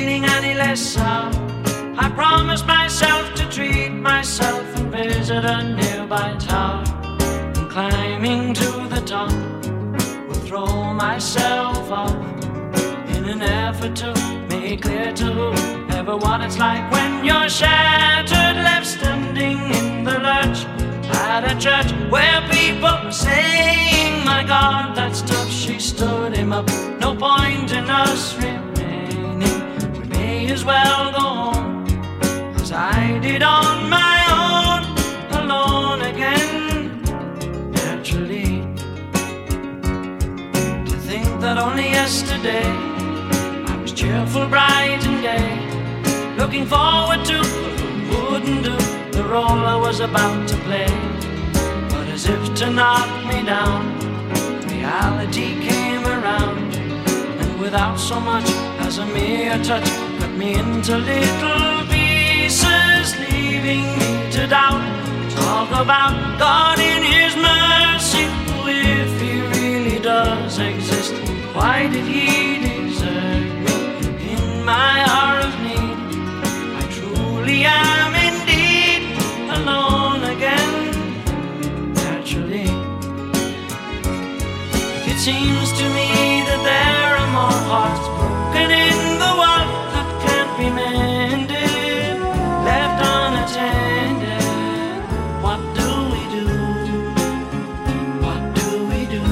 feeling any less sour. I promised myself to treat myself and visit a nearby tower. And climbing to the top, will throw myself off in an effort to make clear to whoever what it's like when you're shattered, left standing in the lurch at a church where people were saying, my God, that's tough. She stood him up. No point in us remaining. We may as well go home, as I did on my own, alone again. Naturally, to think that only yesterday I was cheerful, bright and gay, looking forward to what wouldn't do the role I was about to play. But as if to knock me down, reality came around, and without so much as a mere touch, cut me into little pieces, leaving me to doubt. Talk about God in His mercy. If He really does exist, why did He desert me in my hour of need? I truly am indeed alone again. Naturally, it seems to me that there are more hearts broken in the world that can't be mended, left unattended. What do we do? What do we do?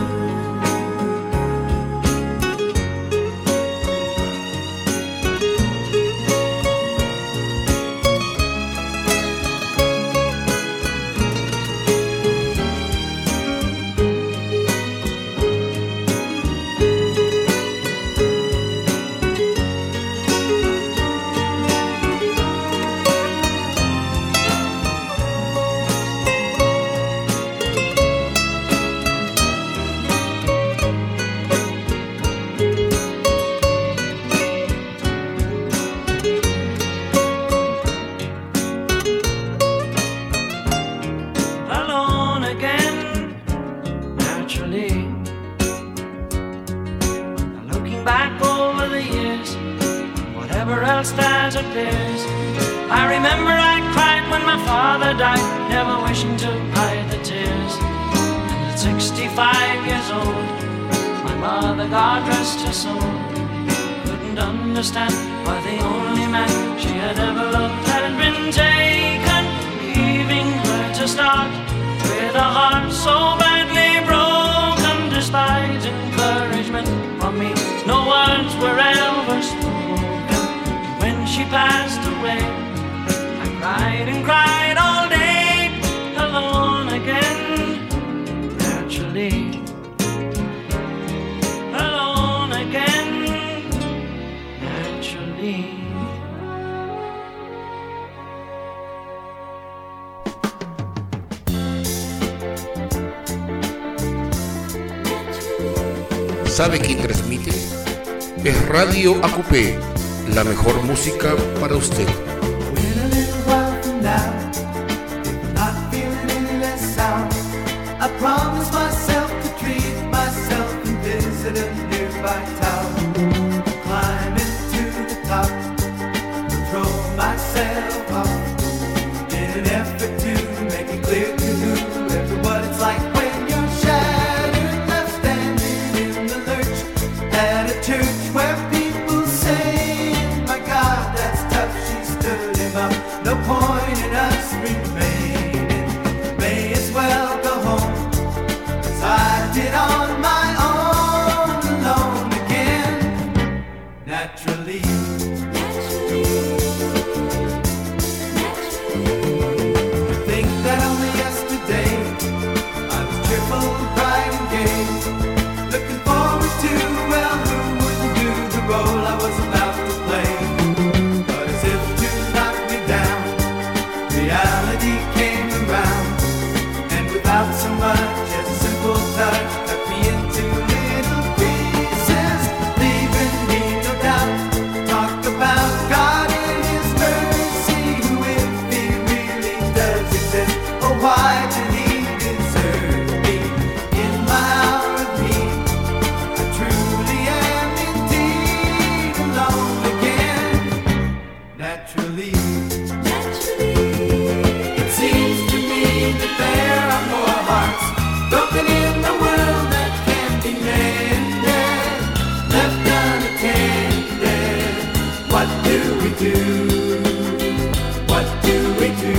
Alone again, naturally. Now looking back over the years, whatever else that appears, I remember I cried when my father died, never wishing to hide the tears. And at 65 years old, my mother, God rest her soul, couldn't understand why the only man she had ever loved had been taken, leaving her to start with a heart so badly broken. Despite encouragement from me, no words were ever spoken. When she passed away, I cried and cried all day, alone again. Naturally, alone again. Naturally. ¿Sabe quién transmite? Es Radio AQP, la mejor música para usted. I promised myself to treat myself and visit a nearby tower. Climb into the top, throw myself off in an effort to make it clear to whoever what it's like when you're shattered, left standing in the lurch at a church where people say, my God, that's tough. She stood him up. No point in us remaining. May as well go home, I did on my own, alone again. What do we do? What do we do?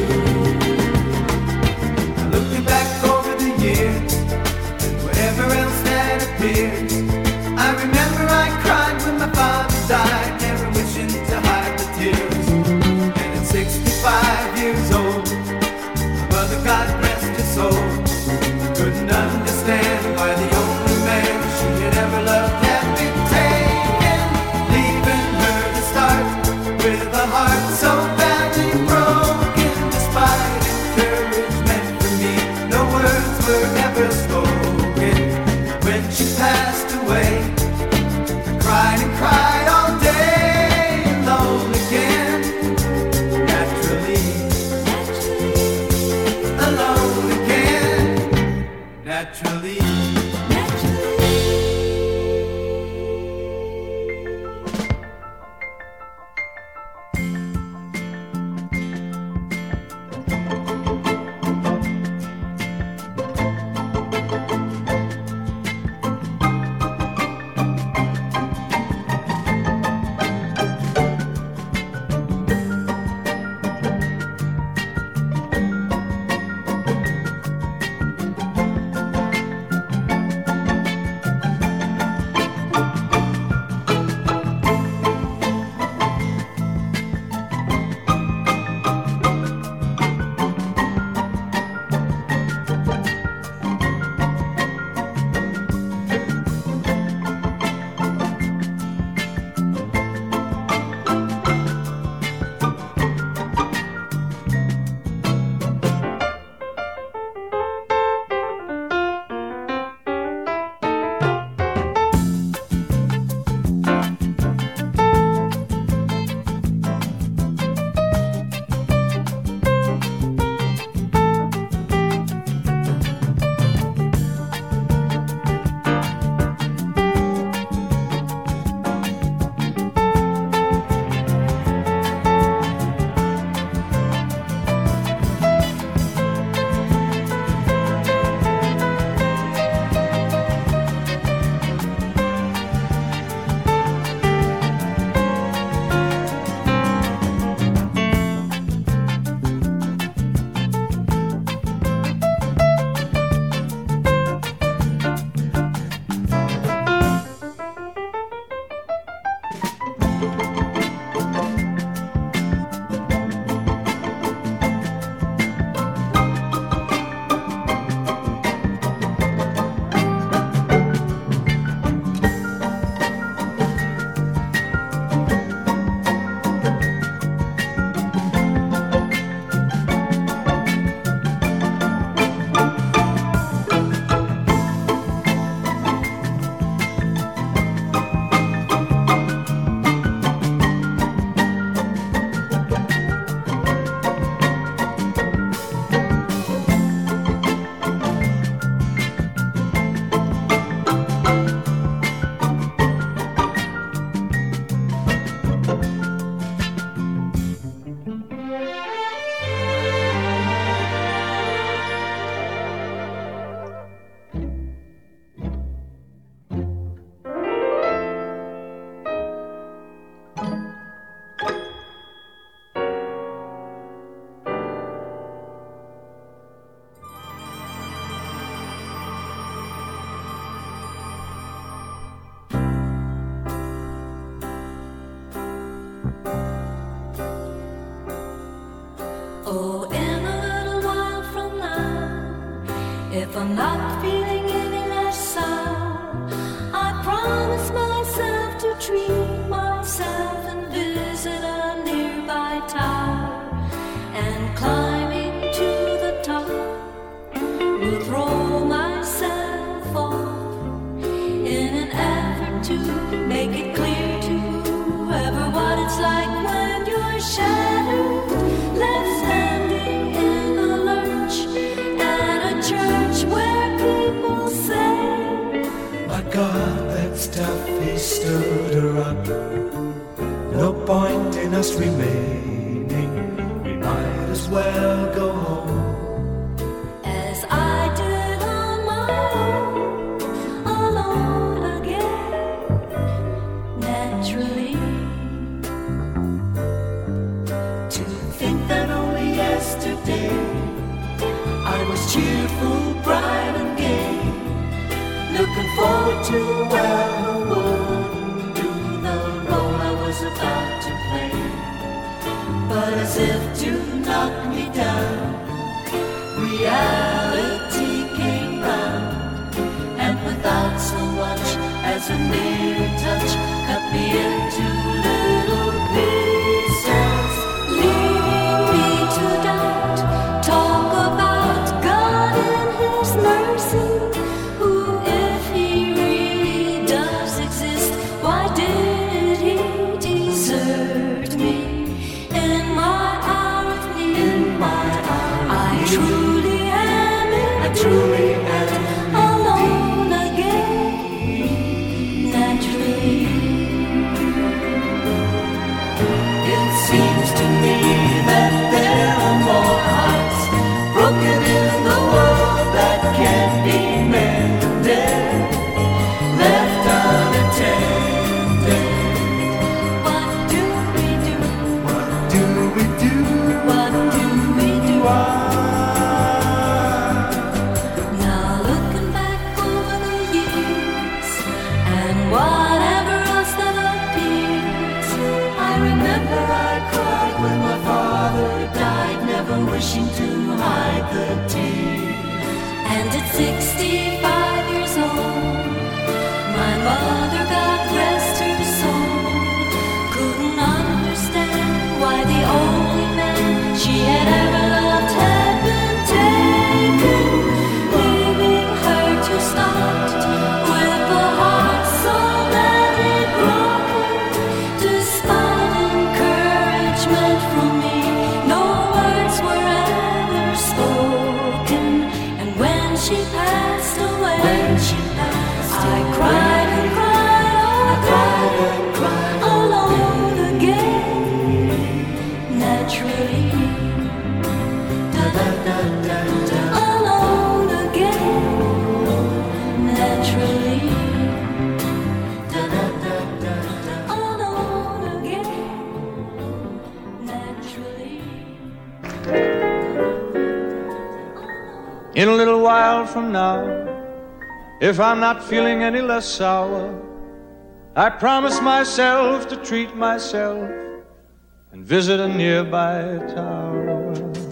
Looking back over the years and whatever else that appeared, I remember I cried when my father died, never wishing to hide the tears. And at 65 years old, my mother, God rest his soul, couldn't understand why the only man she had ever loved had been taken, leaving her to start with a heart so badly broken. Despite encouragement from me, no words were ever spoken. When she passed away, I cried and cried all day, alone again. Naturally, alone again. Naturally. Oh, in a little while from now, if I'm not feeling any less sour, I promise myself to treat myself and visit a nearby tower, and climbing to the top, will throw myself off in an effort to make it clear to whoever what it's like when you're shattered, left standing in a lurch at a church where people say, my God, that's tough, he stood her up. No point in us remaining, we might as well go home. As I did on my own, alone again, naturally. looking forward to where her would do the role I was about to play. But as if to knock me down, reality came round, and without so much as a mere touch, cut me into little pieces, leaving me to doubt. Talk about God and His mercy, who, if He really does exist, why did He desert me in my hour of need? I truly am alone again, naturally. It seems to me that there are more hearts broken in the world that can't be mended, left unattended. What do we do? What do we do? What do we do? Now looking back over the years and whatever else that appears, I remember I cried when my father died, never wishing to hide the tears. And at 65 years old, my mother, God rest her soul, couldn't understand why the only man she had ever loved had been taken, leaving her to start with a heart so badly broken. Despite encouragement from me, no words were ever spoken. And when she passed away, I cried and cried, oh, I cried alone again, naturally. Alone again, naturally. Alone again, naturally. In a little while from now, if I'm not feeling any less sour, I promise myself to treat myself and visit a nearby tower.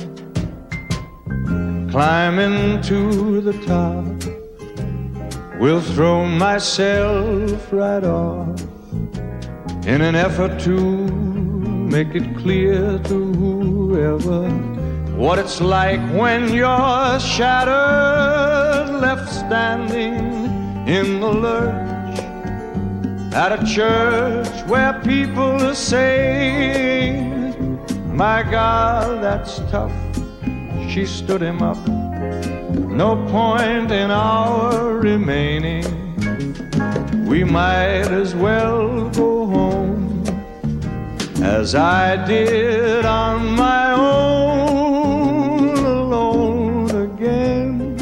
Climbing to the top, will throw myself right off in an effort to make it clear to whoever what it's like when you're shattered, left standing in the lurch at a church where people are saying, my God, that's tough. She stood him up. No point in our remaining. We might as well go home as I did on my own, alone again,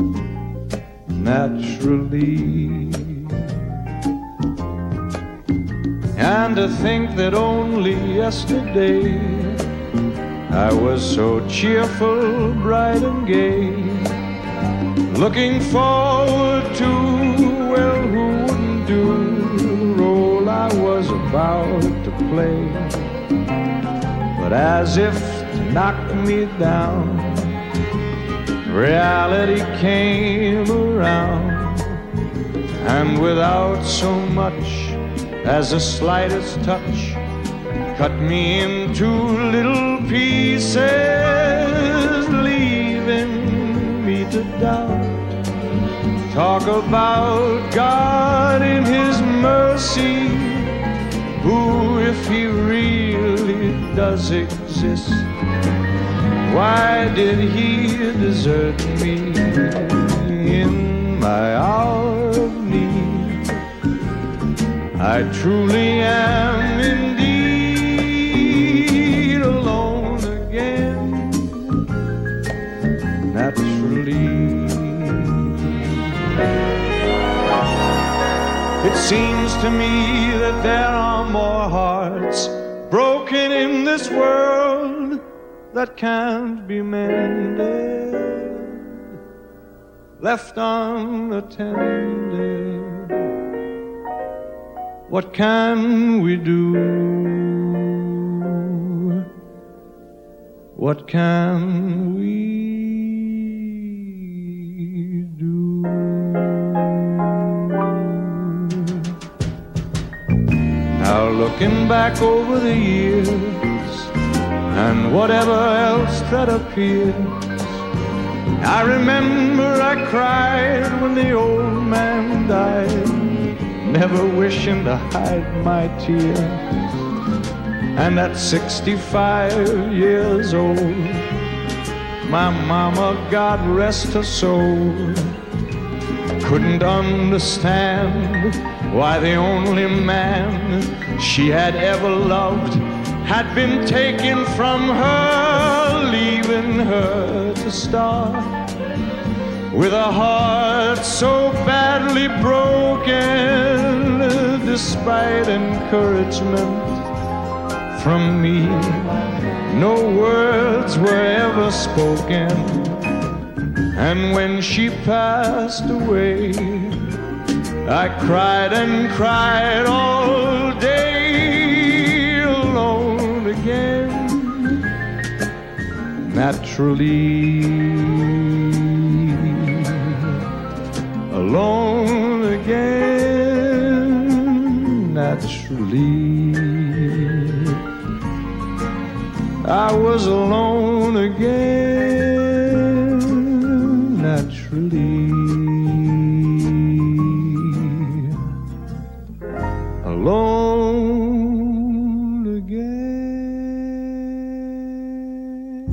naturally. And to think that only yesterday I was so cheerful, bright and gay, looking forward to, well, who wouldn't do the role I was about to play. But as if to knock me down, reality came around, and without so much as the slightest touch, cut me into little pieces, leaving me to doubt. Talk about God in His mercy, who, if He really does exist, why did He desert me in my hour of need? I truly am indeed alone again, naturally. It seems to me that there are more hearts broken in this world that can't be mended, left unattended. what can we do? What can we do? Now looking back over the years and whatever else that appears, I remember I cried when the old man died, never wishing to hide my tears. And at 65 years old, my mama, God rest her soul, couldn't understand why the only man she had ever loved had been taken from her, leaving her to start with a heart so badly broken. Despite encouragement from me, no words were ever spoken. And when she passed away, I cried and cried all day, alone again. Naturally, alone again. Naturally, I was alone again. Naturally, alone again.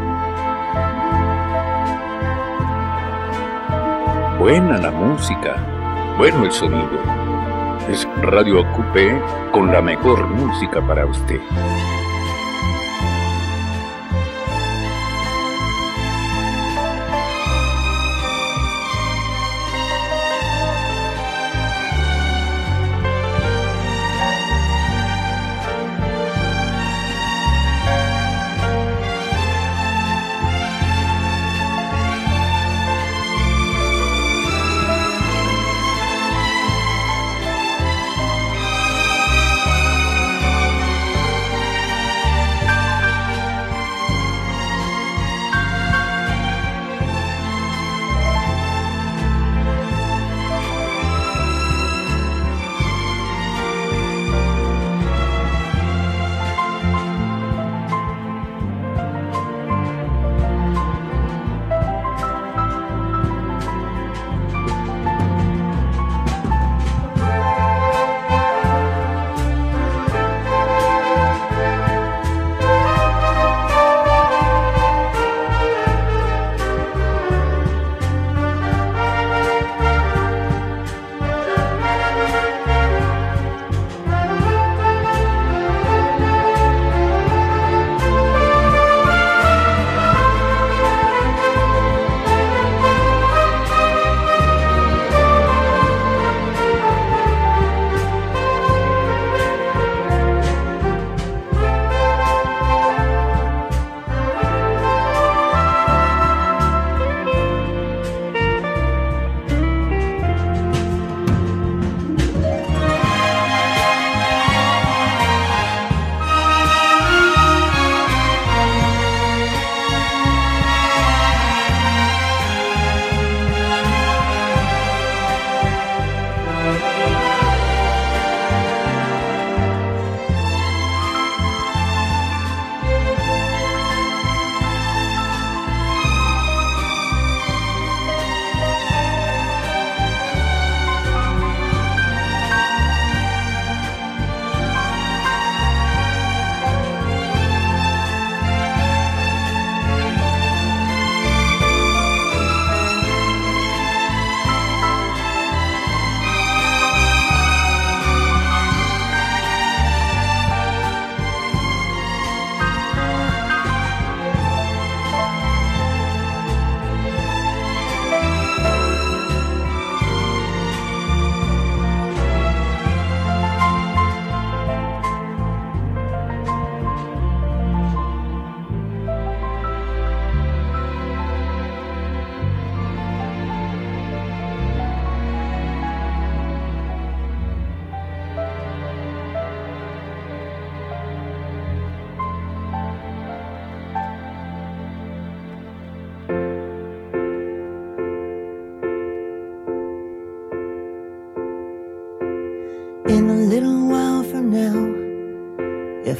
Buena la música, bueno el sonido. Es Radio Ocupé con la mejor música para usted.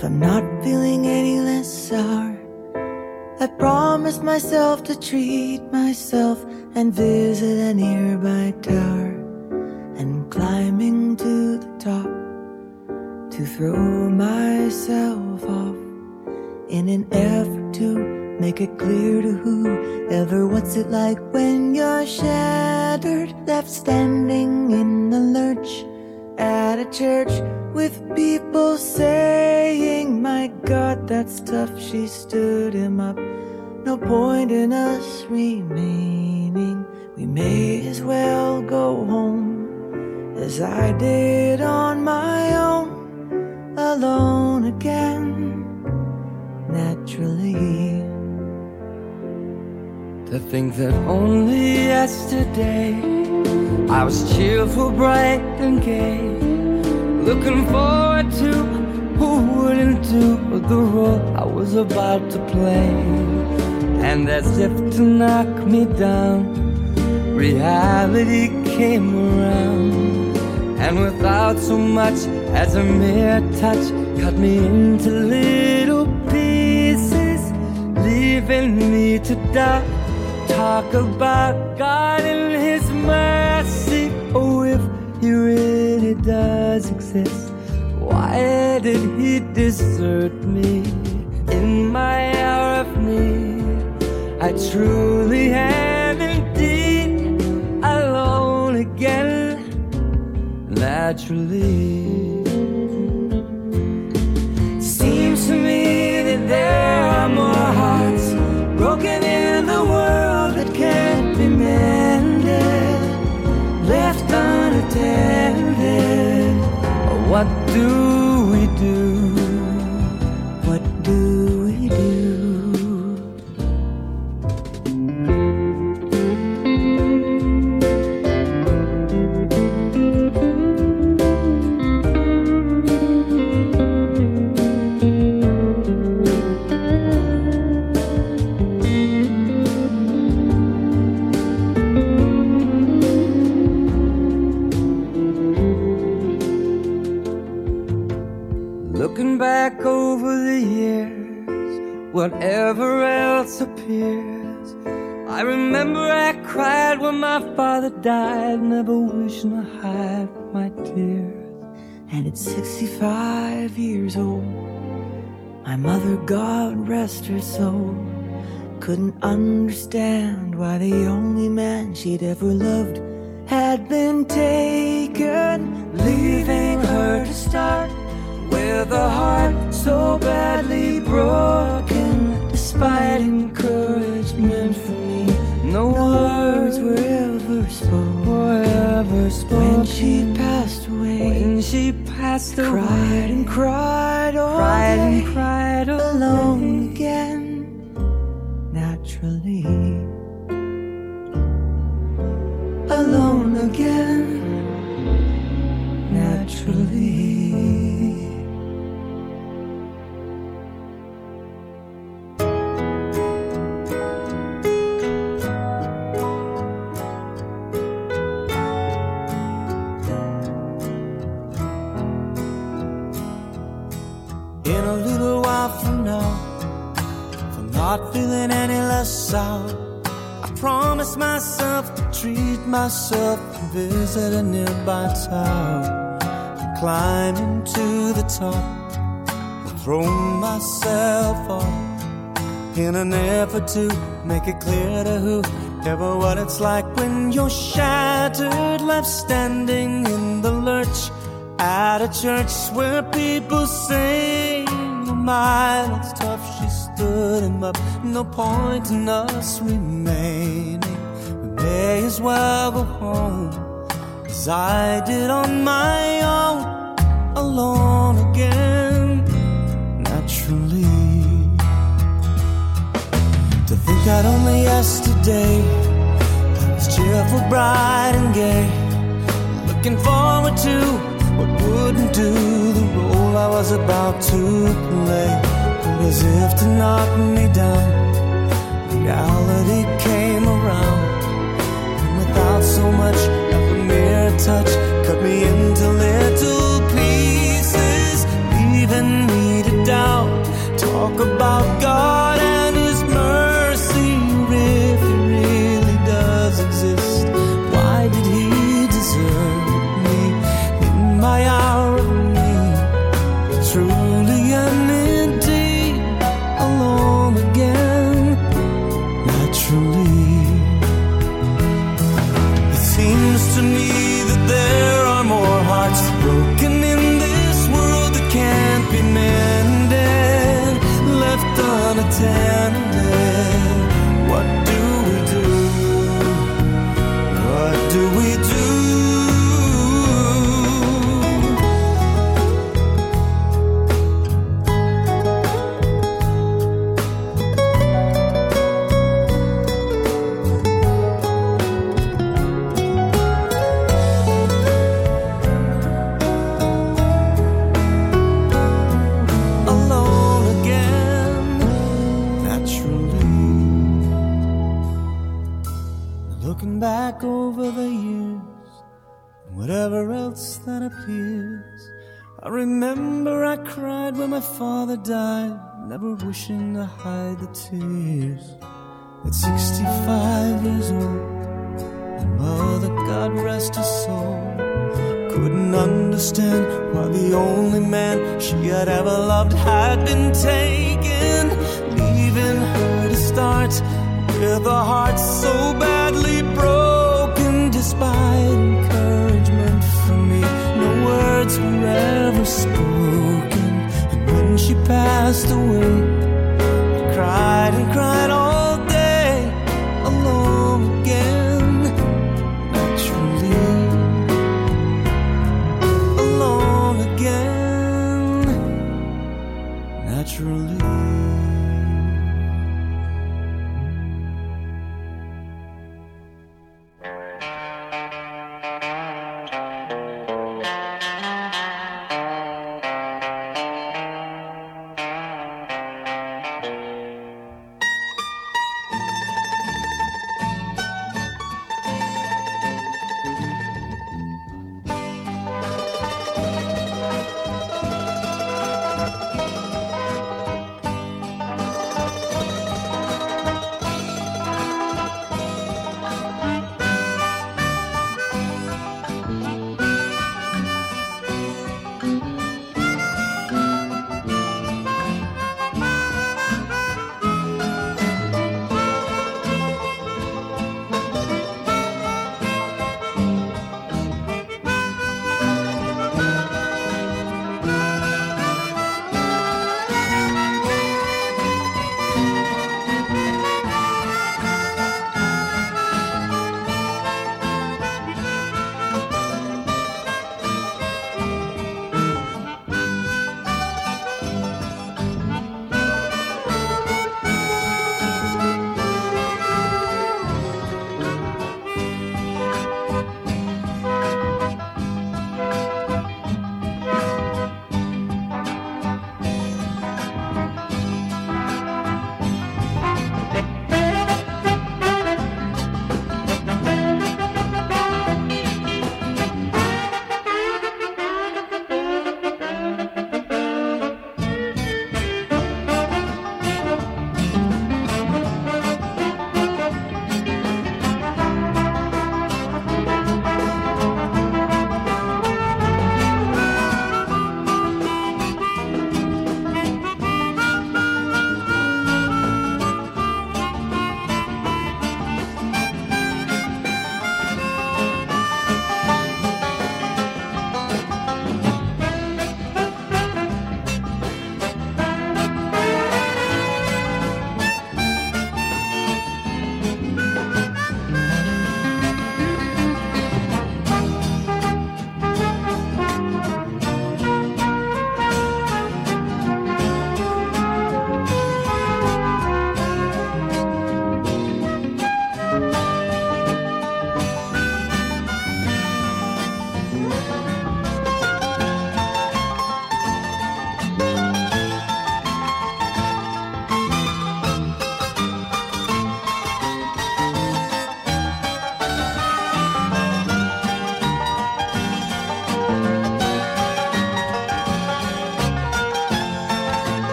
If I'm not feeling any less sour, I promised myself to treat myself and visit a nearby tower, and climbing to the top to throw myself off in an effort to make it clear to whoever what's it like when you're shattered, left standing in the lurch at a church with people saying, my God, that's tough. She stood him up. No point in us remaining. We may as well go home as I did on my own, alone again, naturally. To think that only yesterday I was cheerful, bright and gay, looking forward to who wouldn't do the role I was about to play. And as if to knock me down, reality came around, and without so much as a mere touch, cut me into little pieces, leaving me to doubt. Talk about God and His mercy. Oh, if He really does exist, why did He desert me in my hour of need? I truly am indeed alone again, naturally. Seems to me that there are more hearts broken in the world that can't be mended, left unattended. What do we do? What do we do? Looking back over the years, whatever else appears, I remember I cried when my father died, never wishing to hide my tears. And at 65 years old, my mother, God rest her soul, couldn't understand why the only man she'd ever loved had been taken, leaving her to start with a heart so badly broken. Despite encouragement from me, no words were ever spoken. When she passed away, cried and cried all day, alone again, naturally. Alone again, naturally. In a little while from now, if I'm not feeling any less sour, I promise myself to treat myself and visit a nearby tower, and climbing to the top and throw myself off in an effort to make it clear to whoever what it's like when you're shattered, left standing in the lurch at a church where people sing, oh my, that's tough. She stood him up, no point in us remaining. We may as well go home as I did on my own, alone again, naturally. To think that only yesterday I was cheerful, bright and gay, looking forward to what wouldn't do the role I was about to play. But as if to knock me down, reality came around, and without so much of a mere touch, cut me into little pieces, leaving me to die. talk about God and His mercy. If He really does exist, why did He desert me in my hour of need? Truly and indeed, alone again, naturally. It seems to me that there are more hearts broken in this world that can't be mended, left unattended. What do we do? What do we do? Back over the years, whatever else that appears, I remember I cried when my father died, never wishing to hide the tears. At 65 years old, my mother, God rest her soul, couldn't understand why the only man she had ever loved had been taken, leaving her to start with a heart so badly broken. Despite encouragement from me, no words were ever spoken. And when she passed away, I cried and cried all day, alone again, naturally. Alone again, naturally.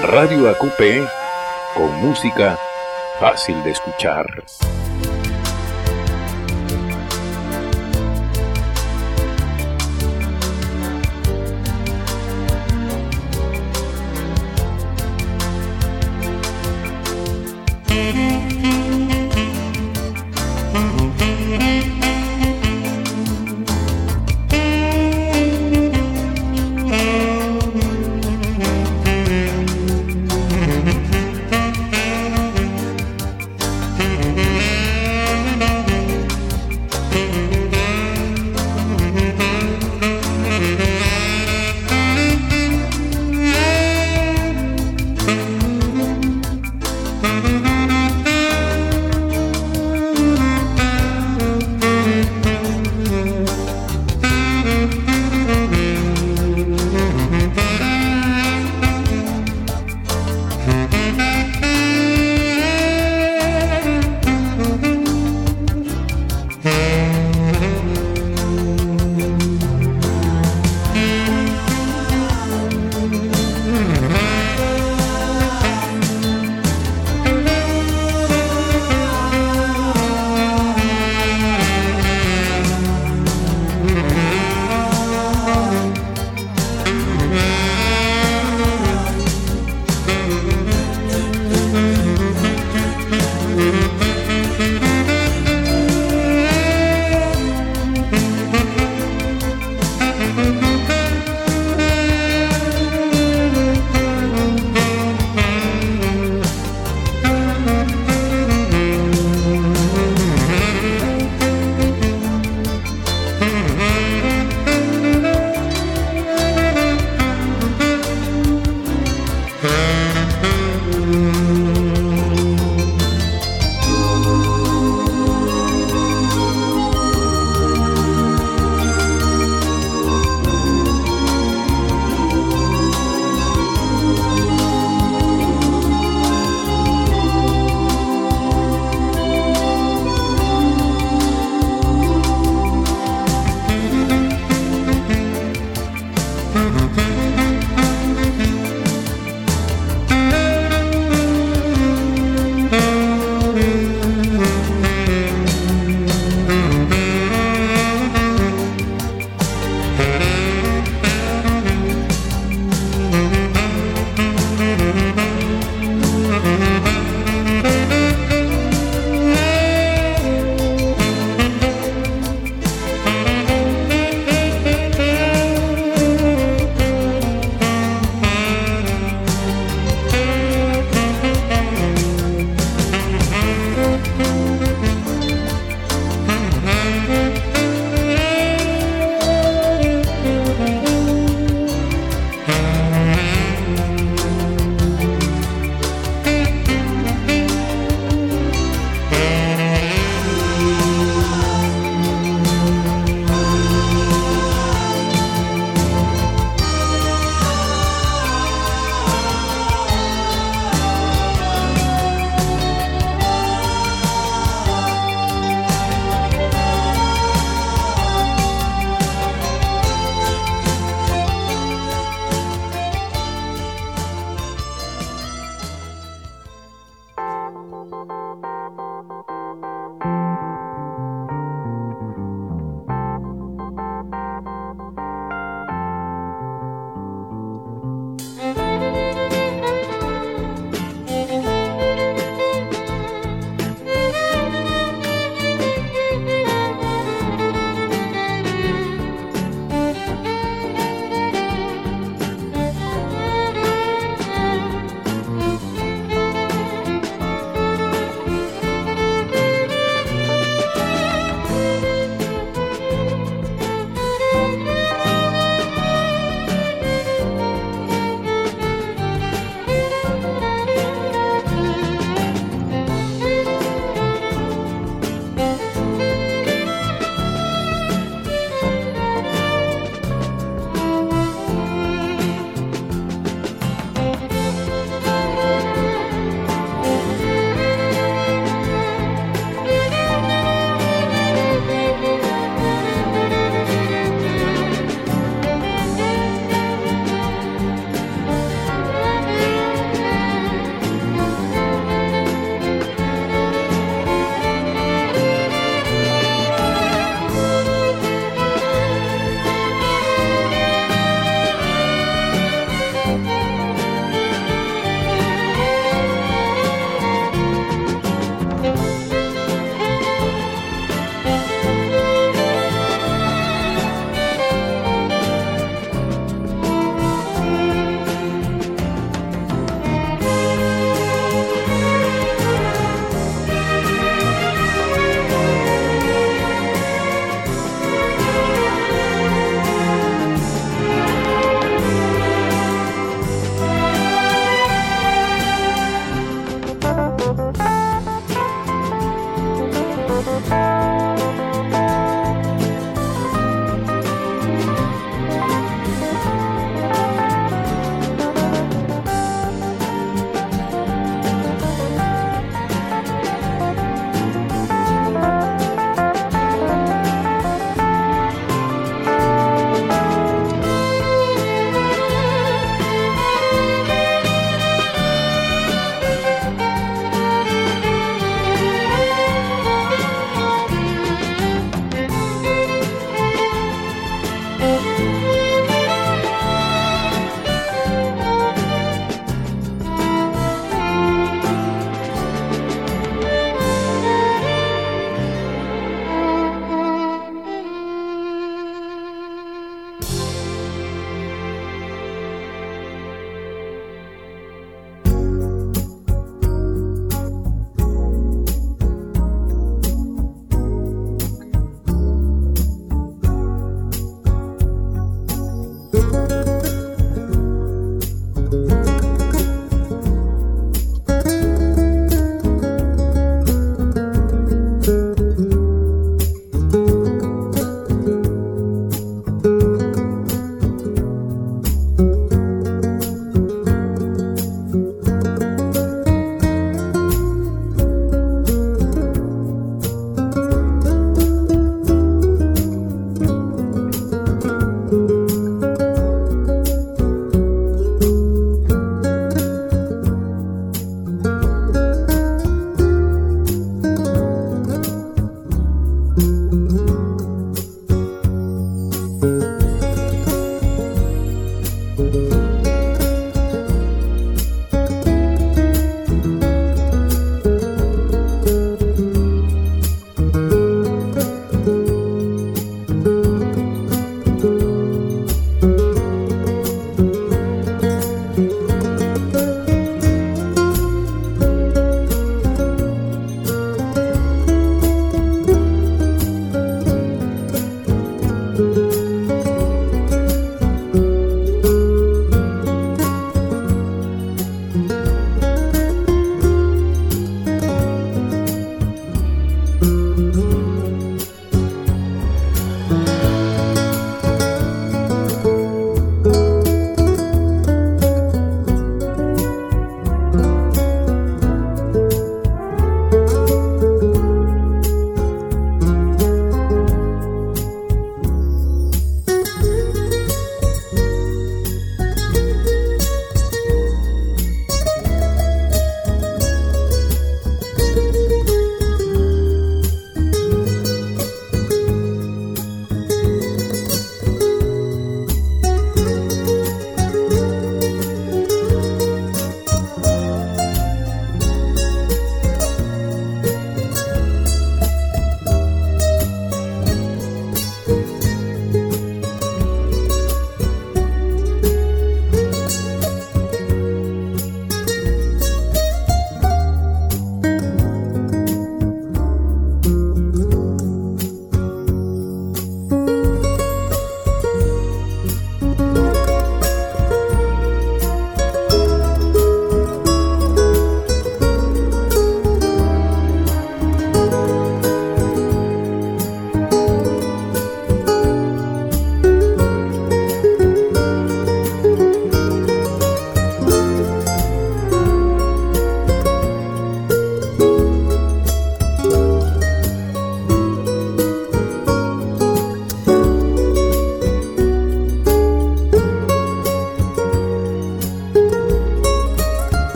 Radio AQP, con música fácil de escuchar.